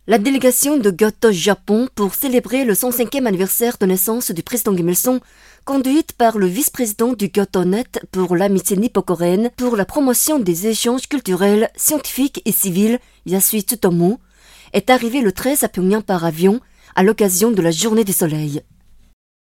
La délégation de Kyoto, Japon, pour célébrer le 105e anniversaire de naissance du président Kim Il-sung, conduite par le vice-président du KyotoNet pour l'amitié nippo-coréenne pour la promotion des échanges culturels, scientifiques et civils, Yasui Tsutomu, est arrivée le 13 à Pyongyang par avion à l'occasion de la Journée du Soleil.